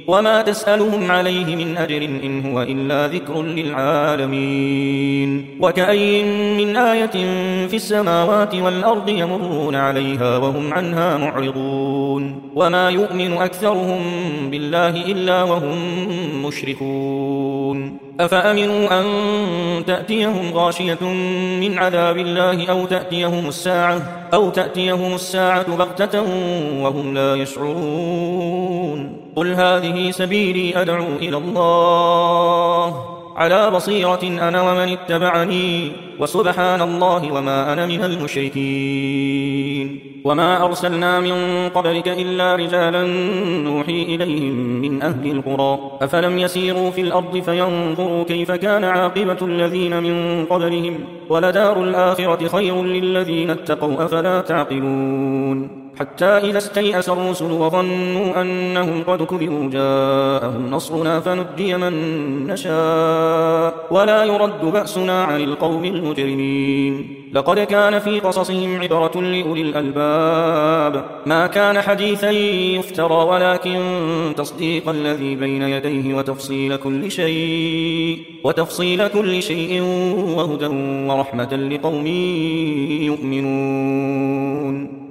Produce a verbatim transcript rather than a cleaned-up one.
وما تسألهم عليه من أجر إن هو إلا ذكر للعالمين. وكأين من آية في السماوات والأرض يمرون عليها وهم عنها معرضون وما يؤمن أكثرهم بالله إلا وهم مشركون. أفأمنوا أن تأتيهم غاشية من عذاب الله أو تأتيهم الساعة أو تأتيهم الساعة بغتة وهم لا يشعرون. قل هذه سبيلي أدعو إلى الله على بصيرة أنا ومن اتبعني وسبحان الله وما أنا من المشركين. وما أرسلنا من قبلك إلا رجالا نوحي إليهم من أهل القرى أفلم يسيروا في الأرض فينظروا كيف كان عاقبة الذين من قبلهم ولدار الآخرة خير للذين اتقوا أفلا تعقلون. حتى إذا استيأس الرسل وظنوا أنهم قد كذبوا جاءهم نصرنا فنجي من نشاء ولا يرد بأسنا عن القوم المجرمين. لقد كان في قصصهم عبرة لأولي الألباب ما كان حديثا يفترى ولكن تصديق الذي بين يديه وتفصيل كل شيء وتفصيل كل شيء وهدى ورحمة لقوم يؤمنون.